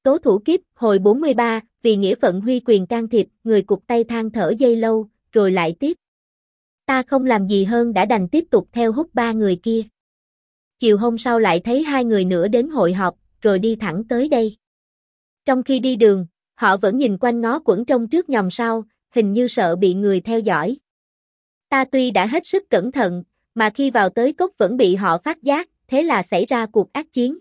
Tố thủ kiếp, hồi 43, vì nghĩa phận huy quyền can thiệp, người cụt tay than thở giây lâu, rồi lại tiếp. Ta không làm gì hơn đã đành tiếp tục theo hút ba người kia. Chiều hôm sau lại thấy hai người nữa đến hội họp, rồi đi thẳng tới đây. Trong khi đi đường, họ vẫn nhìn quanh ngó quẩn trông trước nhòm sau, hình như sợ bị người theo dõi. Ta tuy đã hết sức cẩn thận, mà khi vào tới cốc vẫn bị họ phát giác, thế là xảy ra cuộc ác chiến.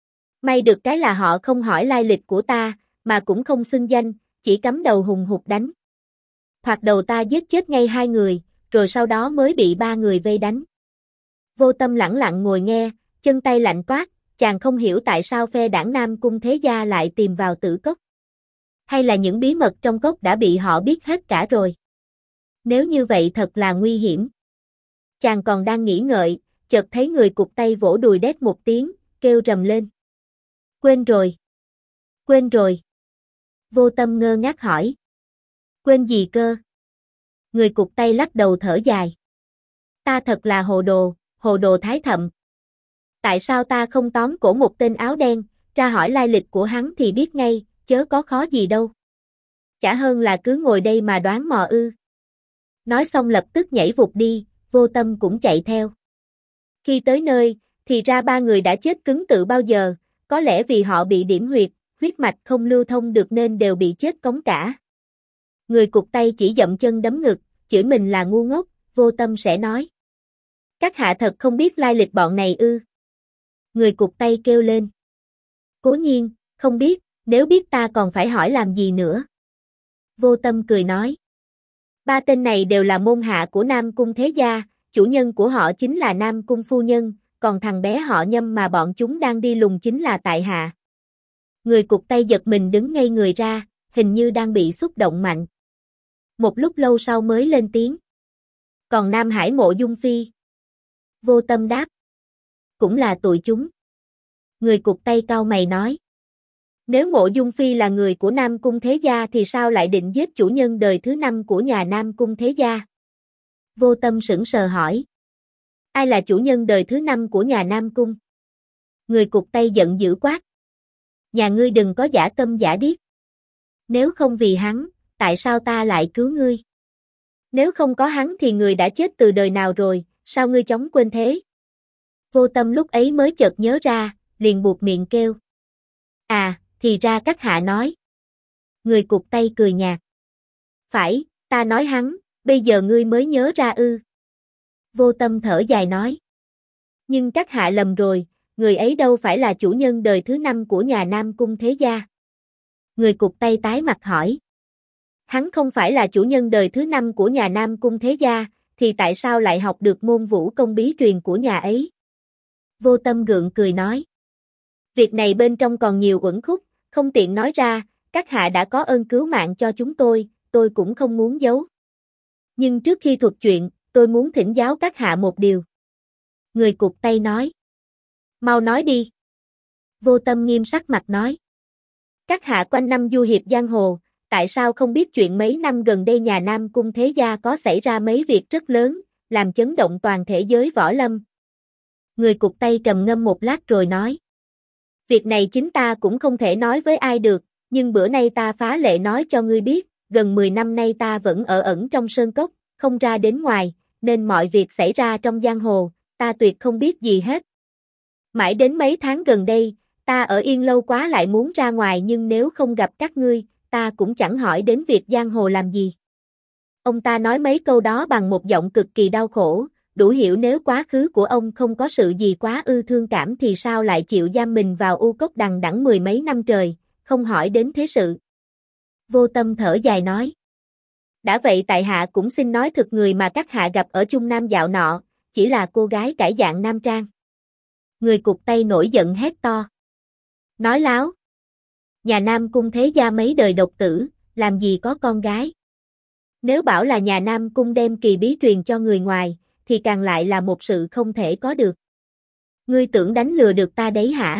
May được cái là họ không hỏi lai lịch của ta, mà cũng không xưng danh, chỉ cắm đầu hùng hục đánh. Thoạt đầu ta giết chết ngay hai người, rồi sau đó mới bị ba người vây đánh. Vô Tâm lẳng lặng ngồi nghe, chân tay lạnh toát, chàng không hiểu tại sao phe đảng Nam Cung Thế Gia lại tìm vào Tử Cốc. Hay là những bí mật trong cốc đã bị họ biết hết cả rồi. Nếu như vậy thật là nguy hiểm. Chàng còn đang nghĩ ngợi, chợt thấy người cụt tay vỗ đùi đét một tiếng, kêu rầm lên. Quên rồi. Quên rồi. Vô Tâm ngơ ngác hỏi. Quên gì cơ? Người cụt tay lắc đầu thở dài. Ta thật là hồ đồ thái thậm. Tại sao ta không tóm cổ một tên áo đen, tra hỏi lai lịch của hắn thì biết ngay, chớ có khó gì đâu. Chả hơn là cứ ngồi đây mà đoán mò ư. Nói xong lập tức nhảy vụt đi, Vô Tâm cũng chạy theo. Khi tới nơi, thì ra ba người đã chết cứng tự bao giờ, có lẽ vì họ bị điểm huyết mạch không lưu thông được nên đều bị chết cống cả. Người cụt tay chỉ dậm chân đấm ngực, chửi mình là ngu ngốc, Vô Tâm sẽ nói. Các hạ thật không biết lai lịch bọn này ư? Người cụt tay kêu lên. Cố nhiên, không biết, nếu biết ta còn phải hỏi làm gì nữa. Vô Tâm cười nói. Ba tên này đều là môn hạ của Nam Cung Thế Gia, chủ nhân của họ chính là Nam Cung phu nhân, còn thằng bé họ Nhâm mà bọn chúng đang đi lùng chính là tại hạ. Người cụt tay giật mình đứng ngây người ra, hình như đang bị xúc động mạnh. Một lúc lâu sau mới lên tiếng. Còn Nam Hải Mộ Dung Phi? Vô Tâm đáp. Cũng là tụi chúng. Người cụt tay cau mày nói. Nếu Mộ Dung Phi là người của Nam Cung Thế Gia thì sao lại định giết chủ nhân đời thứ 5 của nhà Nam Cung Thế Gia? Vô Tâm sững sờ hỏi. Ai là chủ nhân đời thứ 5 của nhà Nam Cung? Người cụt tay giận dữ quát. Nhà ngươi đừng có giả câm giả điếc. Nếu không vì hắn, tại sao ta lại cứu ngươi? Nếu không có hắn thì người đã chết từ đời nào rồi, sao ngươi chóng quên thế? Vô Tâm lúc ấy mới chợt nhớ ra, liền buột miệng kêu. À, thì ra các hạ nói. Người cụt tay cười nhạt. Phải, ta nói hắn, bây giờ ngươi mới nhớ ra ư? Vô Tâm thở dài nói. Nhưng các hạ lầm rồi, người ấy đâu phải là chủ nhân đời thứ 5 của nhà Nam Cung Thế Gia. Người cụt tay tái mặt hỏi. Hắn không phải là chủ nhân đời thứ 5 của nhà Nam Cung Thế Gia, thì tại sao lại học được môn vũ công bí truyền của nhà ấy? Vô Tâm gượng cười nói. Việc này bên trong còn nhiều uẩn khúc, không tiện nói ra, các hạ đã có ơn cứu mạng cho chúng tôi cũng không muốn giấu. Nhưng trước khi thuật chuyện, tôi muốn thỉnh giáo các hạ một điều. Người cụt tay nói. Mau nói đi. Vô Tâm nghiêm sắc mặt nói. Các hạ quanh năm du hiệp giang hồ, tại sao không biết chuyện mấy năm gần đây nhà Nam Cung Thế Gia có xảy ra mấy việc rất lớn, làm chấn động toàn thể giới võ lâm? Người cụt tay trầm ngâm một lát rồi nói. Việc này chính ta cũng không thể nói với ai được, nhưng bữa nay ta phá lệ nói cho ngươi biết, gần 10 năm nay ta vẫn ở ẩn trong sơn cốc, không ra đến ngoài, nên mọi việc xảy ra trong giang hồ, ta tuyệt không biết gì hết. Mãi đến mấy tháng gần đây, ta ở yên lâu quá lại muốn ra ngoài nhưng nếu không gặp các ngươi, ta cũng chẳng hỏi đến việc giang hồ làm gì. Ông ta nói mấy câu đó bằng một giọng cực kỳ đau khổ, đủ hiểu nếu quá khứ của ông không có sự gì quá ư thương cảm thì sao lại chịu giam mình vào u cốc đằng đẵng 10 mấy năm trời, không hỏi đến thế sự. Vô Tâm thở dài nói. Đã vậy tại hạ cũng xin nói thực người mà các hạ gặp ở Trung Nam dạo nọ, chỉ là cô gái cải dạng nam trang. Người cụt tay nổi giận hét to. Nói láo. Nhà Nam Cung Thế Gia mấy đời độc tử, làm gì có con gái. Nếu bảo là nhà Nam Cung đem kỳ bí truyền cho người ngoài, thì càng lại là một sự không thể có được. Ngươi tưởng đánh lừa được ta đấy hả?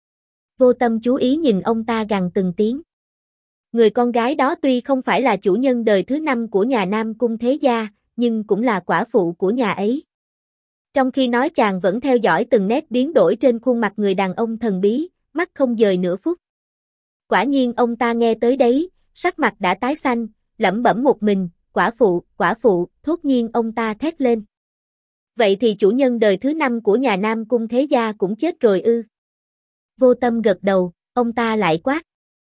Vô Tâm chú ý nhìn ông ta gằn từng tiếng. Người con gái đó tuy không phải là chủ nhân đời thứ 5 của nhà Nam Cung Thế Gia, nhưng cũng là quả phụ của nhà ấy. Trong khi nói chàng vẫn theo dõi từng nét biến đổi trên khuôn mặt người đàn ông thần bí, mắt không dời nửa phút. Quả nhiên ông ta nghe tới đấy, sắc mặt đã tái xanh, lẩm bẩm một mình, quả phụ, thốt nhiên ông ta thét lên. Vậy thì chủ nhân đời thứ 5 của nhà Nam Cung Thế Gia cũng chết rồi ư? Vô Tâm gật đầu, ông ta lại quát.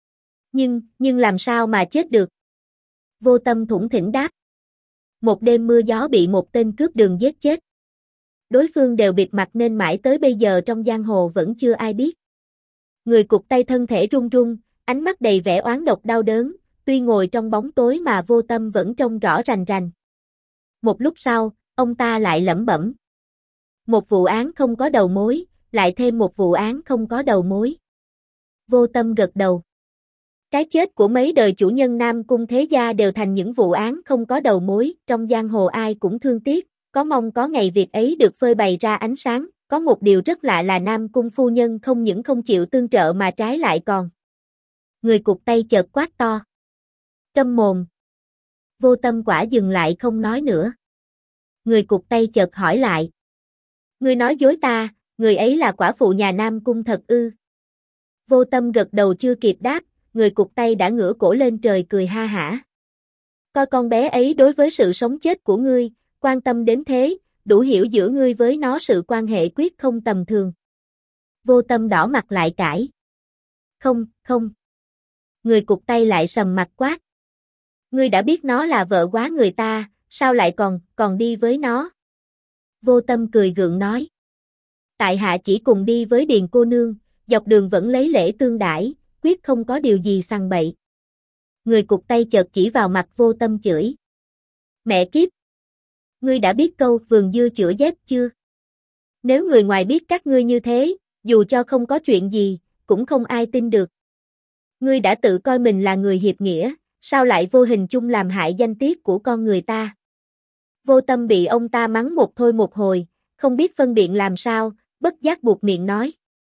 Nhưng làm sao mà chết được? Vô Tâm thủng thỉnh đáp. Một đêm mưa gió bị một tên cướp đường giết chết. Đối phương đều bịt mặt nên mãi tới bây giờ trong giang hồ vẫn chưa ai biết. Người cụt tay thân thể run run, ánh mắt đầy vẻ oán độc đau đớn, tuy ngồi trong bóng tối mà Vô Tâm vẫn trông rõ rành rành. Một lúc sau, ông ta lại lẩm bẩm. Một vụ án không có đầu mối, lại thêm một vụ án không có đầu mối. Vô Tâm gật đầu. Cái chết của mấy đời chủ nhân Nam Cung Thế Gia đều thành những vụ án không có đầu mối, trong giang hồ ai cũng thương tiếc, có mong có ngày việc ấy được phơi bày ra ánh sáng, có một điều rất lạ là Nam Cung phu nhân không những không chịu tương trợ mà trái lại còn. Người cụt tay chợt quát to. Câm mồm. Vô Tâm quả dừng lại không nói nữa. Người cụt tay chợt hỏi lại. Ngươi nói dối ta, người ấy là quả phụ nhà Nam Cung thật ư? Vô Tâm gật đầu chưa kịp đáp, người cụt tay đã ngửa cổ lên trời cười ha hả. Coi con bé ấy đối với sự sống chết của ngươi, quan tâm đến thế, đủ hiểu giữa ngươi với nó sự quan hệ quyết không tầm thường. Vô Tâm đỏ mặt lại cãi. Không. Người cụt tay lại sầm mặt quát. Ngươi đã biết nó là vợ quá người ta, sao lại còn đi với nó? Vô Tâm cười gượng nói. Tại hạ chỉ cùng đi với Điền cô nương, dọc đường vẫn lấy lễ tương đãi, quyết không có điều gì sằng bậy. Người cụt tay chợt chỉ vào mặt Vô Tâm chửi. Mẹ kiếp! Ngươi đã biết câu vườn dưa chữa dép chưa? Nếu người ngoài biết các ngươi như thế, dù cho không có chuyện gì, cũng không ai tin được. Ngươi đã tự coi mình là người hiệp nghĩa, sao lại vô hình chung làm hại danh tiết của con người ta? Vô Tâm bị ông ta mắng một thôi một hồi, không biết phân biện làm sao, bất giác buộc miệng nói.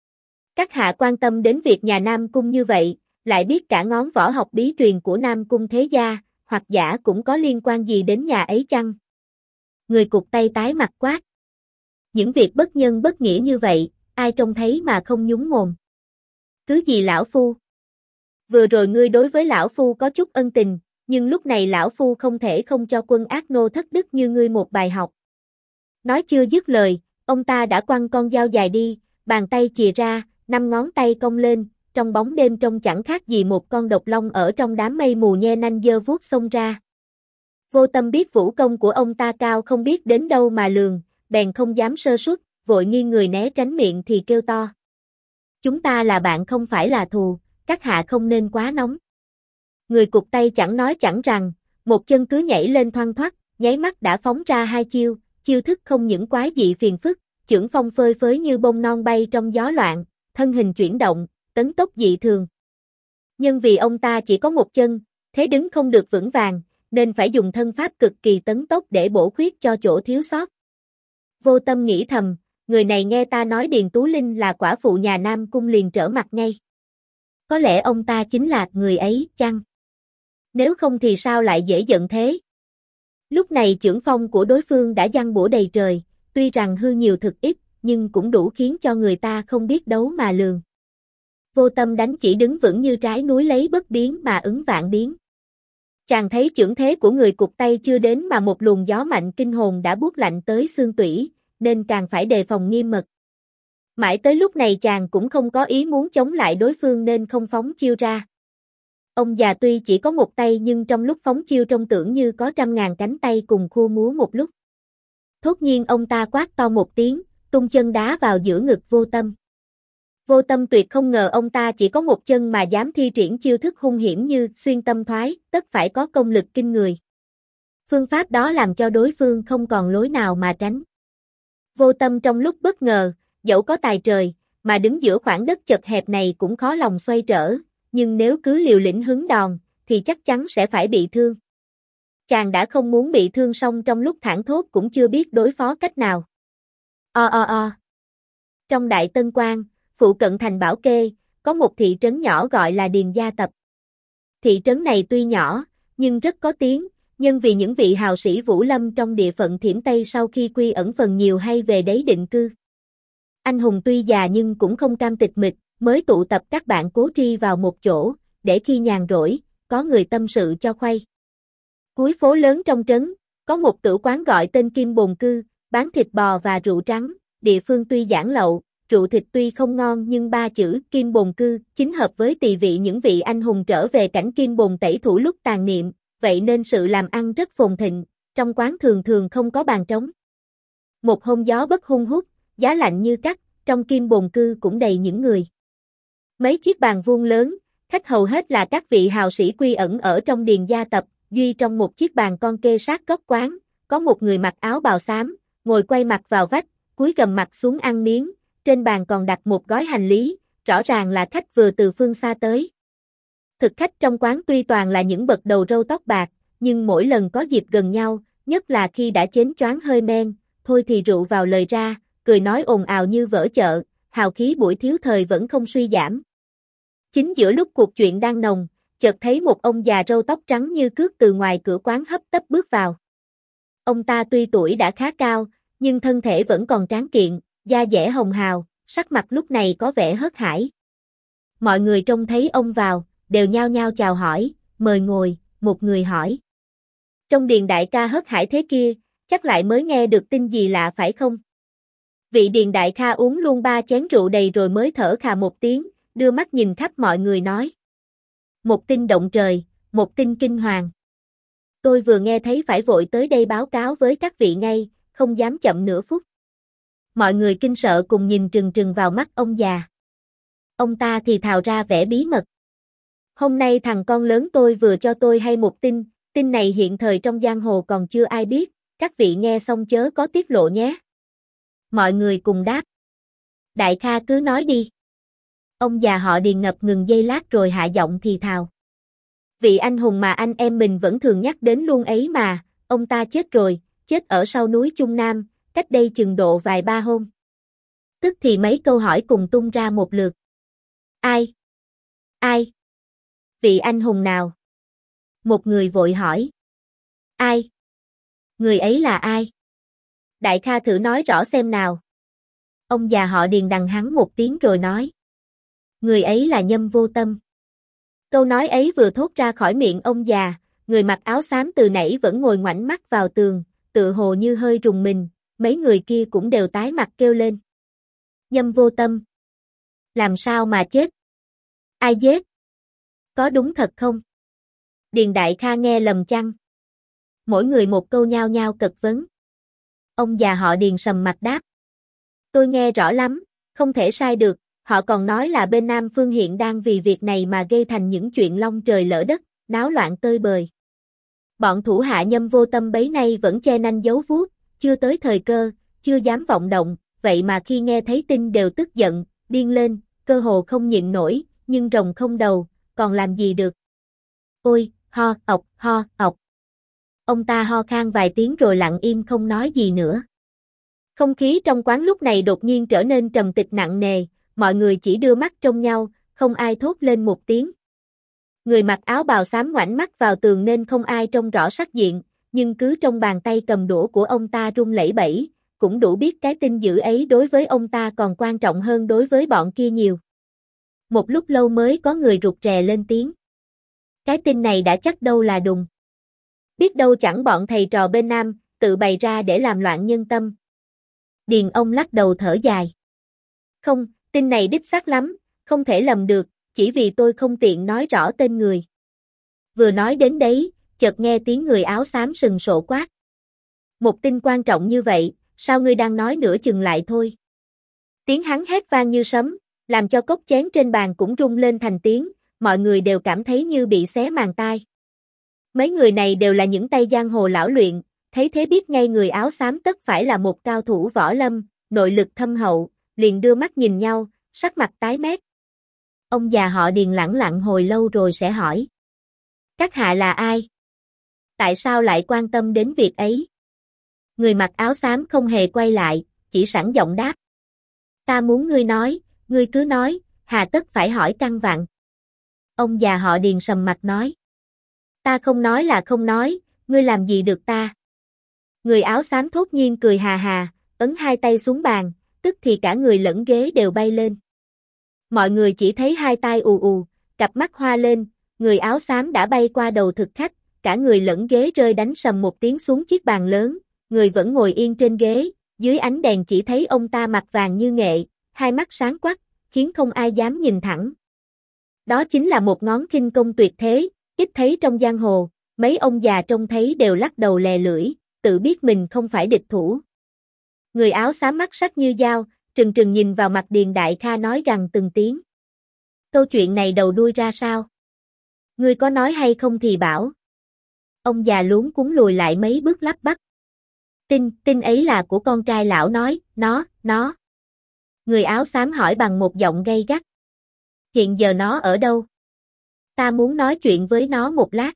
Các hạ quan tâm đến việc nhà Nam Cung như vậy, lại biết cả ngón võ học bí truyền của Nam Cung Thế Gia, hoặc giả cũng có liên quan gì đến nhà ấy chăng? Người cụt tay tái mặt quát. Những việc bất nhân bất nghĩa như vậy, ai trông thấy mà không nhúng mồm? Cứ gì lão phu? Vừa rồi ngươi đối với lão phu có chút ân tình, nhưng lúc này lão phu không thể không cho quân ác nô thất đức như ngươi một bài học. Nói chưa dứt lời, ông ta đã quăng con dao dài đi, bàn tay chìa ra, 5 ngón tay cong lên, trong bóng đêm trông chẳng khác gì một con độc long ở trong đám mây mù nhe nanh giơ vuốt xông ra. Vô Tâm biết vũ công của ông ta cao không biết đến đâu mà lường, bèn không dám sơ suất, vội nghiêng người né tránh miệng thì kêu to. Chúng ta là bạn không phải là thù, các hạ không nên quá nóng. Người cụt tay chẳng nói chẳng rằng, một chân cứ nhảy lên thoăn thoắt, nháy mắt đã phóng ra 2 chiêu, chiêu thức không những quái dị phiền phức, chưởng phong phơi phới như bông non bay trong gió loạn, thân hình chuyển động, tấn tốc dị thường. Nhưng vì ông ta chỉ có một chân, thế đứng không được vững vàng, nên phải dùng thân pháp cực kỳ tấn tốc để bổ khuyết cho chỗ thiếu sót. Vô Tâm nghĩ thầm, người này nghe ta nói Điền Tú Linh là quả phụ nhà Nam Cung liền trở mặt ngay. Có lẽ ông ta chính là người ấy chăng? Nếu không thì sao lại dễ giận thế? Lúc này chưởng phong của đối phương đã giăng bủa đầy trời, tuy rằng hư nhiều thực ít, nhưng cũng đủ khiến cho người ta không biết đấu mà lường. Vô Tâm đánh chỉ đứng vững như trái núi lấy bất biến mà ứng vạn biến. Chàng thấy chưởng thế của người cụt tay chưa đến mà một luồng gió mạnh kinh hồn đã buốt lạnh tới xương tủy, nên càng phải đề phòng nghiêm mật. Mãi tới lúc này chàng cũng không có ý muốn chống lại đối phương nên không phóng chiêu ra. Ông già tuy chỉ có một tay nhưng trong lúc phóng chiêu trông tưởng như có 100.000 cánh tay cùng khua múa một lúc. Thốt nhiên ông ta quát to một tiếng, tung chân đá vào giữa ngực Vô Tâm. Vô Tâm tuyệt không ngờ ông ta chỉ có một chân mà dám thi triển chiêu thức hung hiểm như xuyên tâm thoái, tất phải có công lực kinh người. Phương pháp đó làm cho đối phương không còn lối nào mà tránh. Vô Tâm trong lúc bất ngờ, dẫu có tài trời, mà đứng giữa khoảng đất chật hẹp này cũng khó lòng xoay trở, nhưng nếu cứ liều lĩnh hứng đòn, thì chắc chắn sẽ phải bị thương. Chàng đã không muốn bị thương xong trong lúc thảng thốt cũng chưa biết đối phó cách nào. Trong Đại Tân Quan, phụ cận thành Bảo Kê, có một thị trấn nhỏ gọi là Điền Gia Tập. Thị trấn này tuy nhỏ, nhưng rất có tiếng, nhưng vì những vị hào sĩ Vũ Lâm trong địa phận Thiểm Tây sau khi quy ẩn phần nhiều hay về đấy định cư. Anh hùng tuy già nhưng cũng không cam tịch mịch, mới tụ tập các bạn cố tri vào một chỗ, để khi nhàn rỗi, có người tâm sự cho khuây. Cuối phố lớn trong trấn, có một tử quán gọi tên Kim Bồn Cư, bán thịt bò và rượu trắng, địa phương tuy giản lậu, rượu thịt tuy không ngon nhưng ba chữ Kim Bồn Cư chính hợp với tỳ vị những vị anh hùng trở về cảnh Kim Bồn tẩy thủ lúc tàn niệm, vậy nên sự làm ăn rất phồn thịnh, trong quán thường thường không có bàn trống. Một hôm gió bất hun hút, giá lạnh như cắt, trong Kim Bồn Cư cũng đầy những người. Mấy chiếc bàn vuông lớn, khách hầu hết là các vị hào sĩ quy ẩn ở trong điền gia tập, duy trong một chiếc bàn con kê sát góc quán, có một người mặc áo bào xám, ngồi quay mặt vào vách, cúi gầm mặt xuống ăn miếng, trên bàn còn đặt một gói hành lý, rõ ràng là khách vừa từ phương xa tới. Thực khách trong quán tuy toàn là những bậc đầu râu tóc bạc, nhưng mỗi lần có dịp gần nhau, nhất là khi đã chén choáng hơi men, thôi thì rượu vào lời ra, cười nói ồn ào như vỡ chợ, hào khí buổi thiếu thời vẫn không suy giảm. Chính giữa lúc cuộc chuyện đang nồng, chợt thấy một ông già râu tóc trắng như cước từ ngoài cửa quán hấp tấp bước vào. Ông ta tuy tuổi đã khá cao, nhưng thân thể vẫn còn tráng kiện, da dẻ hồng hào, sắc mặt lúc này có vẻ hớt hải. Mọi người trông thấy ông vào, đều nhao nhao chào hỏi, mời ngồi, một người hỏi. Trong điền đại ca hớt hải thế kia, chắc lại mới nghe được tin gì lạ phải không? Vị điền đại ca uống luôn 3 chén rượu đầy rồi mới thở khà một tiếng, đưa mắt nhìn khắp mọi người nói. Một tin động trời, một tin kinh hoàng. Tôi vừa nghe thấy phải vội tới đây báo cáo với các vị ngay, không dám chậm nửa phút. Mọi người kinh sợ cùng nhìn trừng trừng vào mắt ông già. Ông ta thì thào ra vẻ bí mật. Hôm nay thằng con lớn tôi vừa cho tôi hay một tin, tin này hiện thời trong giang hồ còn chưa ai biết, các vị nghe xong chớ có tiết lộ nhé. Mọi người cùng đáp. Đại ca cứ nói đi. Ông già họ Điền ngập ngừng giây lát rồi hạ giọng thì thào. Vị anh hùng mà anh em mình vẫn thường nhắc đến luôn ấy mà, ông ta chết rồi, chết ở sau núi Trung Nam, cách đây chừng độ vài ba hôm. Tức thì mấy câu hỏi cùng tung ra một lượt. Ai? Ai? Vị anh hùng nào? Một người vội hỏi. Ai? Người ấy là ai? Đại ca thử nói rõ xem nào. Ông già họ Điền đằng hắn một tiếng rồi nói. Người ấy là Nhâm Vô Tâm. Câu nói ấy vừa thốt ra khỏi miệng ông già, người mặc áo xám từ nãy vẫn ngồi ngoảnh mắt vào tường, tự hồ như hơi rùng mình, mấy người kia cũng đều tái mặt kêu lên. Nhâm Vô Tâm. Làm sao mà chết? Ai giết? Có đúng thật không? Điền đại ca nghe lầm chăng? Mỗi người một câu nhao nhao cật vấn. Ông già họ Điền sầm mặt đáp. Tôi nghe rõ lắm, không thể sai được, họ còn nói là bên Nam Phương hiện đang vì việc này mà gây thành những chuyện long trời lỡ đất, náo loạn tơi bời. Bọn thủ hạ Nhâm Vô Tâm bấy nay vẫn che nanh giấu vuốt, chưa tới thời cơ, chưa dám vọng động, vậy mà khi nghe thấy tin đều tức giận, điên lên, cơ hồ không nhịn nổi, nhưng rồng không đầu, còn làm gì được. Ôi, ho, ọc. Ông ta ho khan vài tiếng rồi lặng im không nói gì nữa. Không khí trong quán lúc này đột nhiên trở nên trầm tịch nặng nề, mọi người chỉ đưa mắt trông nhau, không ai thốt lên một tiếng. Người mặc áo bào xám ngoảnh mắt vào tường nên không ai trông rõ sắc diện, nhưng cứ trong bàn tay cầm đũa của ông ta rung lẩy bẩy, cũng đủ biết cái tin dữ ấy đối với ông ta còn quan trọng hơn đối với bọn kia nhiều. Một lúc lâu mới có người rụt rè lên tiếng. Cái tin này đã chắc đâu là đùng. Biết đâu chẳng bọn thầy trò bên Nam, tự bày ra để làm loạn nhân tâm. Điền ông lắc đầu thở dài. Không, tin này đích xác lắm, không thể lầm được, chỉ vì tôi không tiện nói rõ tên người. Vừa nói đến đấy, chợt nghe tiếng người áo xám sừng sộ quát. Một tin quan trọng như vậy, sao ngươi đang nói nửa chừng lại thôi? Tiếng hắn hét vang như sấm, làm cho cốc chén trên bàn cũng rung lên thành tiếng, mọi người đều cảm thấy như bị xé màng tai. Mấy người này đều là những tay giang hồ lão luyện, thấy thế biết ngay người áo xám tất phải là một cao thủ võ lâm, nội lực thâm hậu, liền đưa mắt nhìn nhau, sắc mặt tái mét. Ông già họ Điền lẳng lặng hồi lâu rồi sẽ hỏi. Các hạ là ai? Tại sao lại quan tâm đến việc ấy? Người mặc áo xám không hề quay lại, chỉ sẵn giọng đáp. Ta muốn ngươi nói, ngươi cứ nói, hà tất phải hỏi căn vặn. Ông già họ Điền sầm mặt nói. Ta không nói là không nói, ngươi làm gì được ta? Người áo xám thốt nhiên cười hà hà, ấn hai tay xuống bàn, tức thì cả người lẫn ghế đều bay lên. Mọi người chỉ thấy hai tai ù ù, cặp mắt hoa lên, người áo xám đã bay qua đầu thực khách, cả người lẫn ghế rơi đánh sầm một tiếng xuống chiếc bàn lớn, người vẫn ngồi yên trên ghế, dưới ánh đèn chỉ thấy ông ta mặt vàng như nghệ, hai mắt sáng quắc, khiến không ai dám nhìn thẳng. Đó chính là một ngón khinh công tuyệt thế, ít thấy trong giang hồ, mấy ông già trông thấy đều lắc đầu lè lưỡi, tự biết mình không phải địch thủ. Người áo xám mắt sắc như dao, trừng trừng nhìn vào mặt Điền Đại Kha nói gằn từng tiếng. Câu chuyện này đầu đuôi ra sao? Ngươi có nói hay không thì bảo. Ông già luống cuống lùi lại mấy bước lắp bắp. Tin ấy là của con trai lão nói, nó. Người áo xám hỏi bằng một giọng gay gắt. Hiện giờ nó ở đâu? Ta muốn nói chuyện với nó một lát.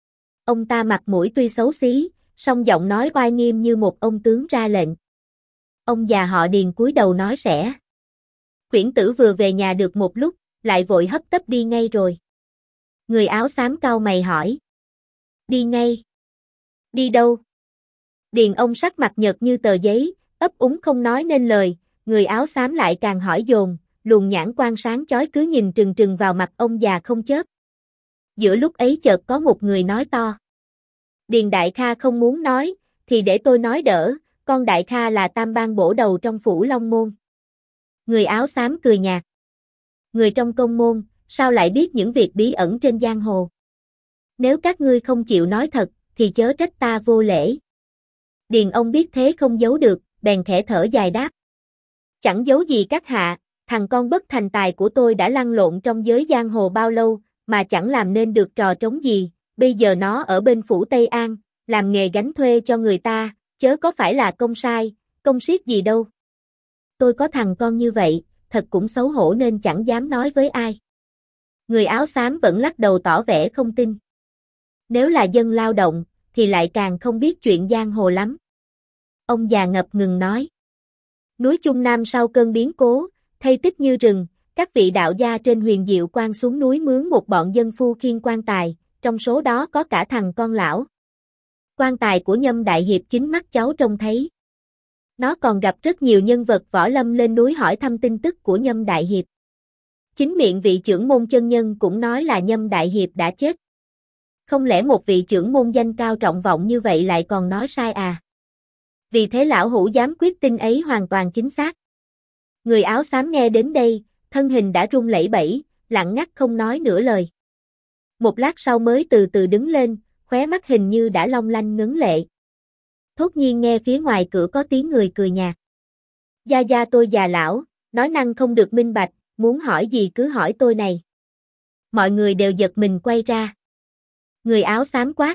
Ông ta mặt mũi tuy xấu xí, song giọng nói oai nghiêm như một ông tướng ra lệnh. Ông già họ Điền cúi đầu nói sẽ. Quyển tử vừa về nhà được một lúc, lại vội hấp tấp đi ngay rồi. Người áo xám cau mày hỏi. Đi ngay. Đi đâu? Điền ông sắc mặt nhợt như tờ giấy, ấp úng không nói nên lời, người áo xám lại càng hỏi dồn, luồng nhãn quan sáng chói cứ nhìn trừng trừng vào mặt ông già không chớp. Giữa lúc ấy chợt có một người nói to. Điền Đại Kha không muốn nói, thì để tôi nói đỡ, con Đại Kha là tam bang bổ đầu trong phủ Long Môn. Người áo xám cười nhạt. Người trong công môn, sao lại biết những việc bí ẩn trên giang hồ? Nếu các ngươi không chịu nói thật, thì chớ trách ta vô lễ. Điền ông biết thế không giấu được, bèn khẽ thở dài đáp. Chẳng giấu gì các hạ, thằng con bất thành tài của tôi đã lăn lộn trong giới giang hồ bao lâu, mà chẳng làm nên được trò trống gì, bây giờ nó ở bên phủ Tây An, làm nghề gánh thuê cho người ta, chớ có phải là công sai, công siết gì đâu. Tôi có thằng con như vậy, thật cũng xấu hổ nên chẳng dám nói với ai. Người áo xám vẫn lắc đầu tỏ vẻ không tin. Nếu là dân lao động, thì lại càng không biết chuyện giang hồ lắm. Ông già ngập ngừng nói. Núi Trung Nam sau cơn biến cố, thây tích như rừng, các vị đạo gia trên Huyền Diệu Quan xuống núi mướn một bọn dân phu khiêng quan tài, trong số đó có cả thằng con lão. Quan tài của Nhâm Đại Hiệp chính mắt cháu trông thấy. Nó còn gặp rất nhiều nhân vật võ lâm lên núi hỏi thăm tin tức của Nhâm Đại Hiệp. Chính miệng vị trưởng môn chân nhân cũng nói là Nhâm Đại Hiệp đã chết. Không lẽ một vị trưởng môn danh cao trọng vọng như vậy lại còn nói sai à? Vì thế lão hủ dám quyết tin ấy hoàn toàn chính xác. Người áo xám nghe đến đây, thân hình đã run lẩy bẩy, lặng ngắt không nói nửa lời. Một lát sau mới từ từ đứng lên, khóe mắt hình như đã long lanh ngấn lệ. Thốt nhiên nghe phía ngoài cửa có tiếng người cười nhạt. Gia tôi già lão, nói năng không được minh bạch, muốn hỏi gì cứ hỏi tôi này. Mọi người đều giật mình quay ra. Người áo xám quát.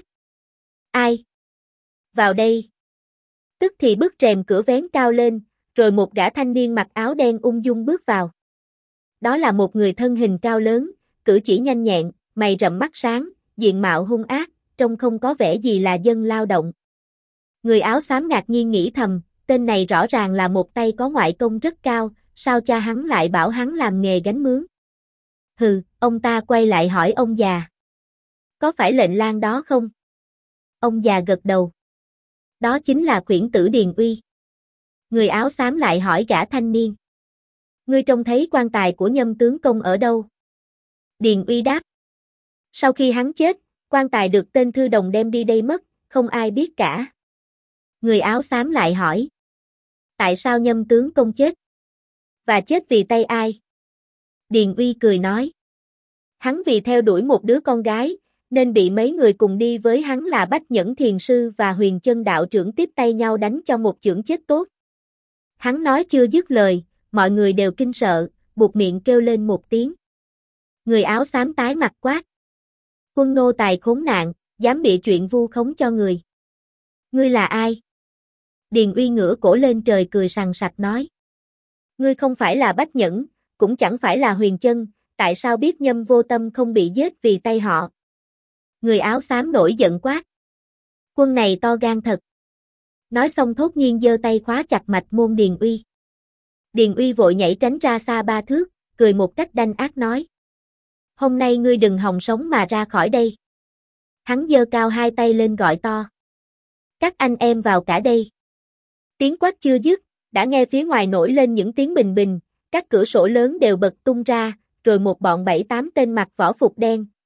Ai? Vào đây. Tức thì bức rèm cửa vén cao lên, rồi một gã thanh niên mặc áo đen ung dung bước vào. Đó là một người thân hình cao lớn, cử chỉ nhanh nhẹn, mày rậm mắt sáng, diện mạo hung ác, trông không có vẻ gì là dân lao động. Người áo xám ngạc nhiên nghĩ thầm, tên này rõ ràng là một tay có ngoại công rất cao, sao cha hắn lại bảo hắn làm nghề gánh mướn? Hừ, ông ta quay lại hỏi ông già. Có phải lệnh lang đó không? Ông già gật đầu. Đó chính là khuyển tử Điền Uy. Người áo xám lại hỏi gã thanh niên. Ngươi trông thấy quan tài của Nhâm tướng công ở đâu? Điền Uy đáp. Sau khi hắn chết, quan tài được tên thư đồng đem đi đây mất, không ai biết cả. Người áo xám lại hỏi. Tại sao Nhâm tướng công chết? Và chết vì tay ai? Điền Uy cười nói. Hắn vì theo đuổi một đứa con gái, nên bị mấy người cùng đi với hắn là Bách Nhẫn Thiền Sư và Huyền Chân Đạo Trưởng tiếp tay nhau đánh cho một chưởng chết tốt. Hắn nói chưa dứt lời, mọi người đều kinh sợ, buột miệng kêu lên một tiếng. Người áo xám tái mặt quát. Quân nô tài khốn nạn, dám bịa chuyện vu khống cho người. Ngươi là ai? Điền Uy ngửa cổ lên trời cười sằng sặc nói. Ngươi không phải là Bách Nhẫn, cũng chẳng phải là Huyền Chân, tại sao biết Nhâm Vô Tâm không bị giết vì tay họ? Người áo xám nổi giận quát. Quân này to gan thật. Nói xong thốt nhiên giơ tay khóa chặt mạch môn Điền Uy. Điền Uy vội nhảy tránh ra xa 3 thước, cười một cách đanh ác nói. Hôm nay ngươi đừng hòng sống mà ra khỏi đây. Hắn giơ cao 2 tay lên gọi to. Các anh em vào cả đây. Tiếng quát chưa dứt, đã nghe phía ngoài nổi lên những tiếng bình bình, các cửa sổ lớn đều bật tung ra, rồi một bọn 7-8 tên mặc võ phục đen,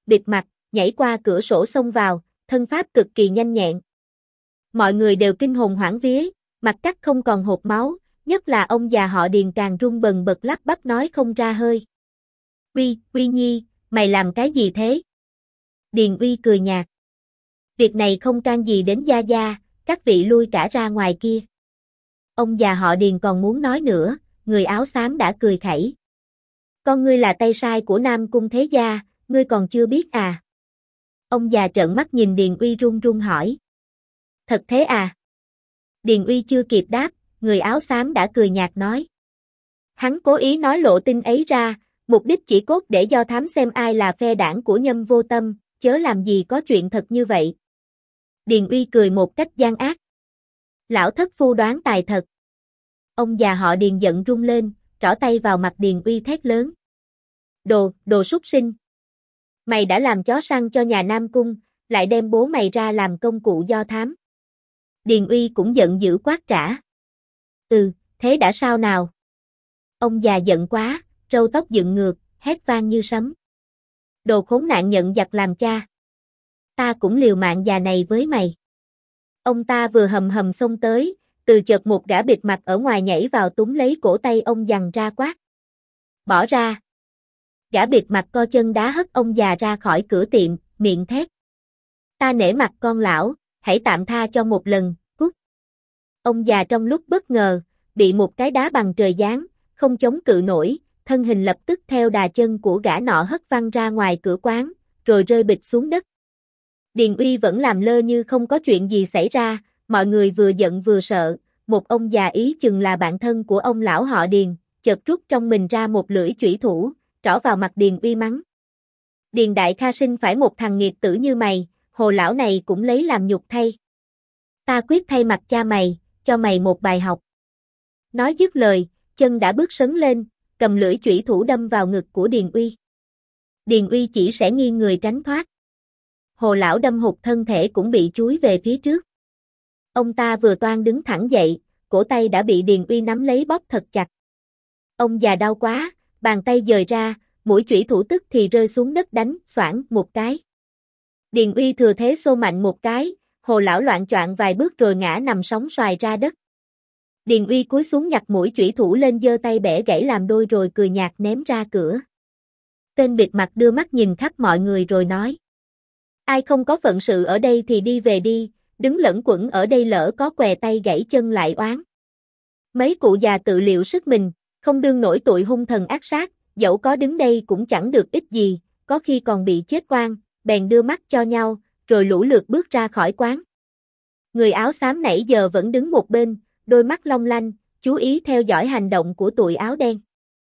bịt mặt, nhảy qua cửa sổ xông vào, thân pháp cực kỳ nhanh nhẹn. Mọi người đều kinh hồn hoảng vía, mặt cắt không còn hột máu, nhất là ông già họ Điền càng run bần bật lắp bắp nói không ra hơi. Uy Nhi, mày làm cái gì thế? Điền Uy cười nhạt. Việc này không can gì đến gia gia, các vị lui cả ra ngoài kia. Ông già họ Điền còn muốn nói nữa, người áo xám đã cười khẩy. Con ngươi là tay sai của Nam Cung Thế Gia, ngươi còn chưa biết à? Ông già trợn mắt nhìn Điền Uy run run hỏi. Thật thế à? Điền Uy chưa kịp đáp, người áo xám đã cười nhạt nói. Hắn cố ý nói lộ tin ấy ra, mục đích chỉ cốt để do thám xem ai là phe đảng của Nhâm Vô Tâm, chớ làm gì có chuyện thật như vậy. Điền Uy cười một cách gian ác. Lão thất phu đoán tài thật. Ông già họ Điền giận rung lên, trỏ tay vào mặt Điền Uy thét lớn. Đồ súc sinh. Mày đã làm chó săn cho nhà Nam Cung, lại đem bố mày ra làm công cụ do thám. Điền Uy cũng giận dữ quát trả. Thế đã sao nào? Ông già giận quá, râu tóc dựng ngược, hét vang như sấm. Đồ khốn nạn nhận giặc làm cha. Ta cũng liều mạng già này với mày. Ông ta vừa hầm hầm xông tới, từ chợt một gã bịt mặt ở ngoài nhảy vào túm lấy cổ tay ông giằng ra quát. Bỏ ra. Gã bịt mặt co chân đá hất ông già ra khỏi cửa tiệm, miệng thét. Ta nể mặt con lão, hãy tạm tha cho một lần, cút. Ông già trong lúc bất ngờ, bị một cái đá bằng trời giáng, không chống cự nổi, thân hình lập tức theo đà chân của gã nọ hất văng ra ngoài cửa quán, rồi rơi bịch xuống đất. Điền Uy vẫn làm lơ như không có chuyện gì xảy ra, mọi người vừa giận vừa sợ, một ông già ý chừng là bạn thân của ông lão họ Điền, chợt rút trong mình ra một lưỡi chủy thủ, trỏ vào mặt Điền Uy mắng. Điền đại ca sinh phải một thằng nghiệt tử như mày, hồ lão này cũng lấy làm nhục thay. Ta quyết thay mặt cha mày, cho mày một bài học. Nói dứt lời, chân đã bước sấn lên, cầm lưỡi chủy thủ đâm vào ngực của Điền Uy. Điền Uy chỉ sẽ nghiêng người tránh thoát. Hồ lão đâm hụt thân thể cũng bị chúi về phía trước. Ông ta vừa toan đứng thẳng dậy, cổ tay đã bị Điền Uy nắm lấy bóp thật chặt. Ông già đau quá, bàn tay giời ra, mũi chủy thủ tức thì rơi xuống đất đánh, xoảng một cái. Điền Uy thừa thế xô mạnh một cái, hồ lão loạng choạng vài bước rồi ngã nằm sóng xoài ra đất. Điền Uy cúi xuống nhặt mũi chủy thủ lên giơ tay bẻ gãy làm đôi rồi cười nhạt ném ra cửa. Tên bịt mặt đưa mắt nhìn khắp mọi người rồi nói. Ai không có phận sự ở đây thì đi về đi, đứng lẫn quẩn ở đây lỡ có què tay gãy chân lại oán. Mấy cụ già tự liệu sức mình, không đương nổi tụi hung thần ác sát, dẫu có đứng đây cũng chẳng được ích gì, có khi còn bị chết oan, bèn đưa mắt cho nhau, rồi lũ lượt bước ra khỏi quán. Người áo xám nãy giờ vẫn đứng một bên, đôi mắt long lanh, chú ý theo dõi hành động của tụi áo đen.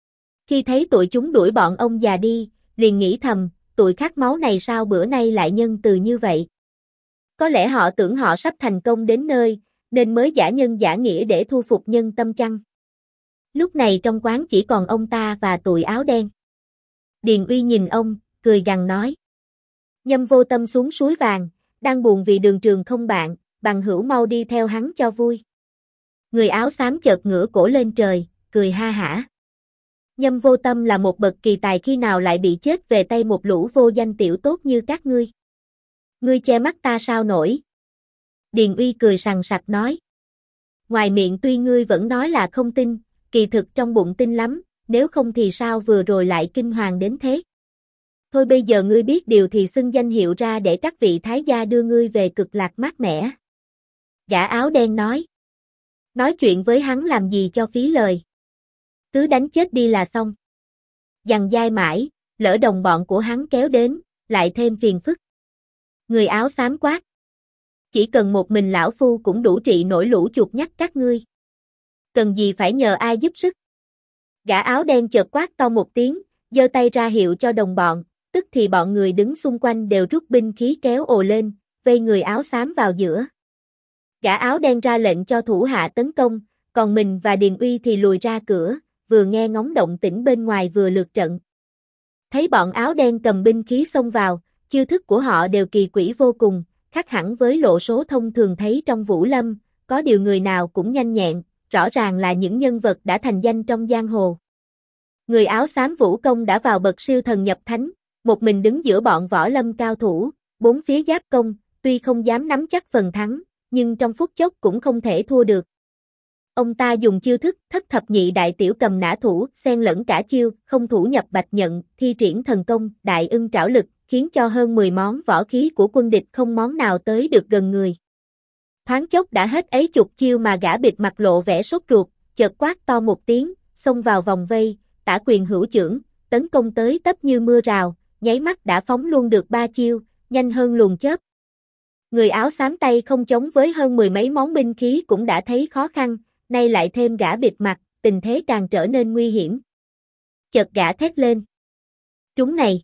Khi thấy tụi chúng đuổi bọn ông già đi, liền nghĩ thầm, tụi khát máu này sao bữa nay lại nhân từ như vậy. Có lẽ họ tưởng họ sắp thành công đến nơi, nên mới giả nhân giả nghĩa để thu phục nhân tâm chăng. Lúc này trong quán chỉ còn ông ta và tụi áo đen. Điền Uy nhìn ông, cười gằn nói. Nhâm Vô Tâm xuống suối vàng, đang buồn vì đường trường không bạn, bằng hữu mau đi theo hắn cho vui. Người áo xám chợt ngửa cổ lên trời, cười ha hả. Nhâm Vô Tâm là một bậc kỳ tài khi nào lại bị chết về tay một lũ vô danh tiểu tốt như các ngươi. Ngươi che mắt ta sao nổi? Điền Uy cười sằng sặc nói. Ngoài miệng tuy ngươi vẫn nói là không tin, kỳ thực trong bụng tin lắm, nếu không thì sao vừa rồi lại kinh hoàng đến thế? Thôi bây giờ ngươi biết điều thì xưng danh hiệu ra để các vị thái gia đưa ngươi về cực lạc mát mẻ. Gã áo đen nói. Nói chuyện với hắn làm gì cho phí lời. Cứ đánh chết đi là xong. Dằn dai mãi, lỡ đồng bọn của hắn kéo đến, lại thêm phiền phức. Người áo xám quát. Chỉ cần một mình lão phu cũng đủ trị nổi lũ chuột nhắt các ngươi. Cần gì phải nhờ ai giúp sức. Gã áo đen chợt quát to một tiếng, giơ tay ra hiệu cho đồng bọn, tức thì bọn người đứng xung quanh đều rút binh khí kéo ồ lên, vây người áo xám vào giữa. Gã áo đen ra lệnh cho thủ hạ tấn công, còn mình và Điền Uy thì lùi ra cửa, vừa nghe ngóng động tĩnh bên ngoài vừa lượt trận. Thấy bọn áo đen cầm binh khí xông vào, chiêu thức của họ đều kỳ quỷ vô cùng, khác hẳn với lộ số thông thường thấy trong Vũ Lâm, có điều người nào cũng nhanh nhẹn, rõ ràng là những nhân vật đã thành danh trong giang hồ. Người áo xám vũ công đã vào bậc siêu thần nhập thánh, một mình đứng giữa bọn võ lâm cao thủ, bốn phía giáp công, tuy không dám nắm chắc phần thắng, nhưng trong phút chốc cũng không thể thua được. Ông ta dùng chiêu thức thất thập nhị đại tiểu cầm nã thủ, xen lẫn cả chiêu, không thủ nhập bạch nhận, thi triển thần công, đại ưng trảo lực, khiến cho hơn 10 món võ khí của quân địch không món nào tới được gần người. Thoáng chốc đã hết ấy chục chiêu mà gã bịt mặt lộ vẻ sốt ruột, chợt quát to một tiếng, xông vào vòng vây, tả quyền hữu chưởng, tấn công tới tấp như mưa rào, nháy mắt đã phóng luôn được 3 chiêu, nhanh hơn luồng chớp. Người áo xám tay không chống với hơn 10 mấy món binh khí cũng đã thấy khó khăn, nay lại thêm gã bịt mặt, tình thế càng trở nên nguy hiểm. Chợt gã thét lên. Trúng này.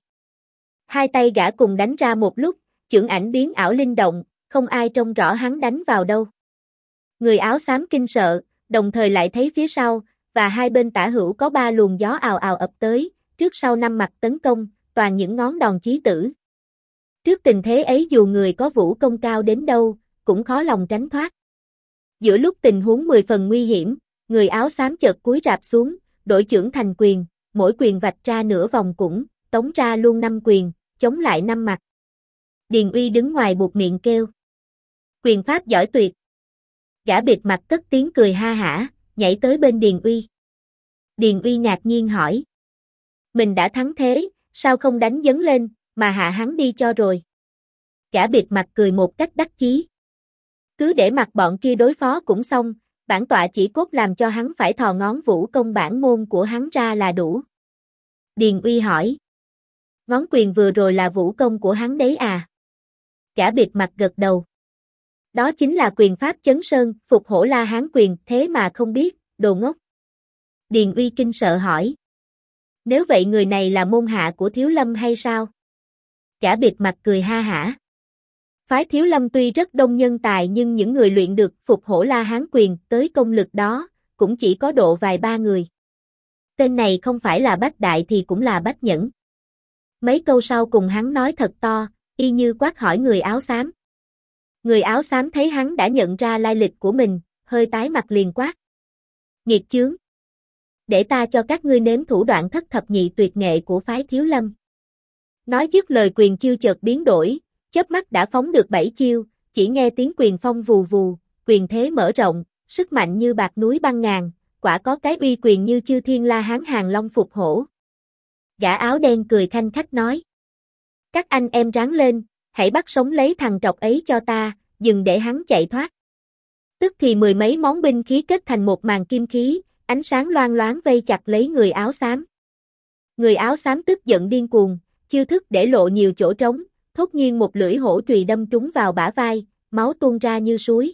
Hai tay gã cùng đánh ra một lúc, chưởng ảnh biến ảo linh động, không ai trông rõ hắn đánh vào đâu. Người áo xám kinh sợ, đồng thời lại thấy phía sau, và hai bên tả hữu có 3 luồng gió ào ào ập tới, trước sau 5 mặt tấn công, toàn những ngón đòn chí tử. Trước tình thế ấy dù người có vũ công cao đến đâu, cũng khó lòng tránh thoát. Giữa lúc tình huống 10 phần nguy hiểm, người áo xám chợt cúi rạp xuống, đổi chưởng thành quyền, mỗi quyền vạch ra nửa vòng cũng, tống ra luôn 5 quyền, chống lại 5 mặt. Điền Uy đứng ngoài buột miệng kêu. Quyền pháp giỏi tuyệt. Gã bịt mặt cất tiếng cười ha hả, nhảy tới bên Điền Uy. Điền Uy ngạc nhiên hỏi. Mình đã thắng thế, sao không đánh dấn lên, mà hạ hắn đi cho rồi. Gã bịt mặt cười một cách đắc chí. Cứ để mặc bọn kia đối phó cũng xong, bản tọa chỉ cốt làm cho hắn phải thò ngón vũ công bản môn của hắn ra là đủ. Điền Uy hỏi. Ngón quyền vừa rồi là vũ công của hắn đấy à? Gã bịt mặt gật đầu. Đó chính là quyền pháp chấn sơn, phục hổ la hán quyền, thế mà không biết, đồ ngốc. Điền Uy kinh sợ hỏi. Nếu vậy người này là môn hạ của Thiếu Lâm hay sao? Gã bịt mặt cười ha hả. Phái Thiếu Lâm tuy rất đông nhân tài nhưng những người luyện được phục hổ la hán quyền tới công lực đó, cũng chỉ có độ vài ba người. Tên này không phải là Bách Đại thì cũng là Bách Nhẫn. Mấy câu sau cùng hắn nói thật to, y như quát hỏi người áo xám. Người áo xám thấy hắn đã nhận ra lai lịch của mình, hơi tái mặt liền quát. Nghiệt chướng! Để ta cho các ngươi nếm thủ đoạn thất thập nhị tuyệt nghệ của phái Thiếu Lâm. Nói dứt lời quyền chiêu chợt biến đổi, chớp mắt đã phóng được 7 chiêu, chỉ nghe tiếng quyền phong vù vù, quyền thế mở rộng, sức mạnh như bạc núi băng ngàn, quả có cái uy quyền như chư thiên la hán hàng long phục hổ. Gã áo đen cười khanh khách nói. Các anh em ráng lên, hãy bắt sống lấy thằng trọc ấy cho ta, đừng để hắn chạy thoát. Tức thì 10 mấy món binh khí kết thành một màn kim khí, ánh sáng loang loáng vây chặt lấy người áo xám. Người áo xám tức giận điên cuồng, chiêu thức để lộ nhiều chỗ trống, thốt nhiên một lưỡi hổ chùy đâm trúng vào bả vai, máu tuôn ra như suối.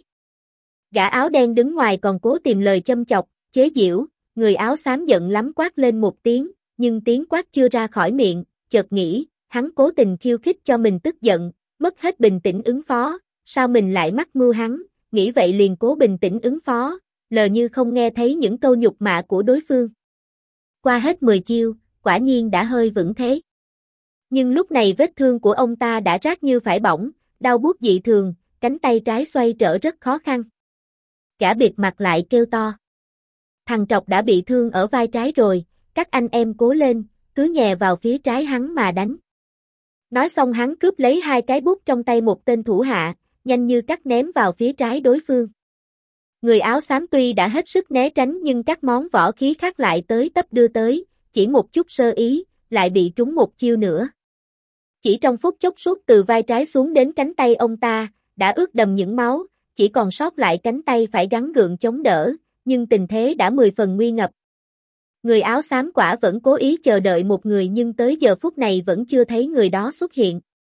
Gã áo đen đứng ngoài còn cố tìm lời châm chọc, chế giễu, người áo xám giận lắm quát lên một tiếng, nhưng tiếng quát chưa ra khỏi miệng, chợt nghĩ, hắn cố tình khiêu khích cho mình tức giận, mất hết bình tĩnh ứng phó, sao mình lại mắc mưu hắn, nghĩ vậy liền cố bình tĩnh ứng phó, lờ như không nghe thấy những câu nhục mạ của đối phương. Qua hết 10 chiêu, quả nhiên đã hơi vững thế. Nhưng lúc này vết thương của ông ta đã rát như phải bỏng, đau buốt dị thường, cánh tay trái xoay trở rất khó khăn. Gã bịt mặt lại kêu to. Thằng trọc đã bị thương ở vai trái rồi, các anh em cố lên, cứ nhè vào phía trái hắn mà đánh. Nói xong hắn cướp lấy 2 cái bút trong tay một tên thủ hạ, nhanh như cắt ném vào phía trái đối phương. Người áo xám tuy đã hết sức né tránh nhưng các món võ khí khác lại tới tấp đưa tới, chỉ một chút sơ ý, lại bị trúng một chiêu nữa. Chỉ trong phút chốc suốt từ vai trái xuống đến cánh tay ông ta, đã ướt đầm những máu, chỉ còn sót lại cánh tay phải gắng gượng chống đỡ, nhưng tình thế đã 10 phần nguy ngập. Người áo xám quả vẫn cố ý chờ đợi một người nhưng tới giờ phút này vẫn chưa thấy người đó xuất hiện.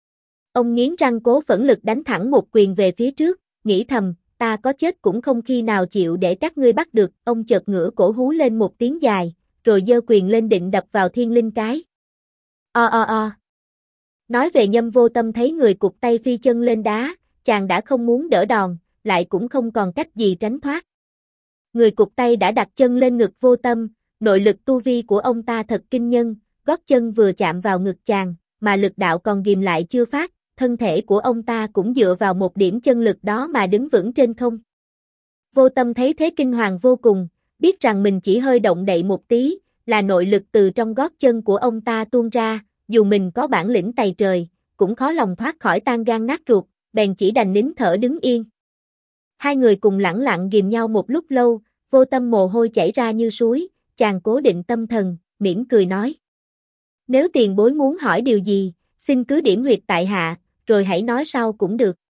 Ông nghiến răng cố phẫn lực đánh thẳng một quyền về phía trước, nghĩ thầm, ta có chết cũng không khi nào chịu để các ngươi bắt được, ông chợt ngửa cổ hú lên một tiếng dài, rồi giơ quyền lên định đập vào Thiên Linh cái. O. Nói về Nhâm Vô Tâm thấy người cụt tay phi chân lên đá, chàng đã không muốn đỡ đòn, lại cũng không còn cách gì tránh thoát. Người cụt tay đã đặt chân lên ngực Vô Tâm, nội lực tu vi của ông ta thật kinh nhân, gót chân vừa chạm vào ngực chàng, mà lực đạo còn ghim lại chưa phát, thân thể của ông ta cũng dựa vào một điểm chân lực đó mà đứng vững trên không. Vô Tâm thấy thế kinh hoàng vô cùng, biết rằng mình chỉ hơi động đậy một tí, là nội lực từ trong gót chân của ông ta tuôn ra, dù mình có bản lĩnh tày trời, cũng khó lòng thoát khỏi tan gan nát ruột, bèn chỉ đành nín thở đứng yên. Hai người cùng lẳng lặng ghìm nhau một lúc lâu, Vô Tâm mồ hôi chảy ra như suối, chàng cố định tâm thần, mỉm cười nói. Nếu tiền bối muốn hỏi điều gì, xin cứ điểm huyệt tại hạ, rồi hãy nói sau cũng được.